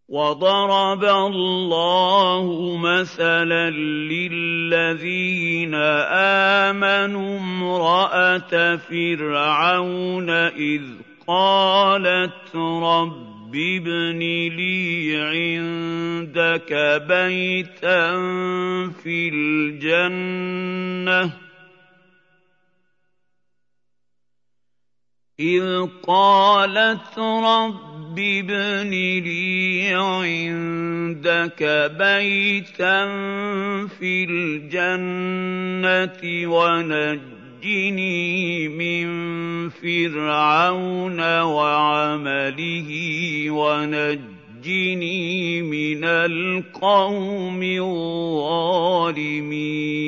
وَضَرَبَ اللَّهُ مَثَلًا لِّلَّذِينَ آمَنُوا امْرَأَتَ فِرْعَوْنَ إِذْ قَالَتْ رَبِّ ابْنِ لِي عِندَكَ بَيْتًا فِي الْجَنَّةِ وَنَجِّنِي مِن فِرْعَوْنَ وَعَمَلِهِ وَنَجِّنِي مِنَ الْقَوْمِ الظَّالِمِينَ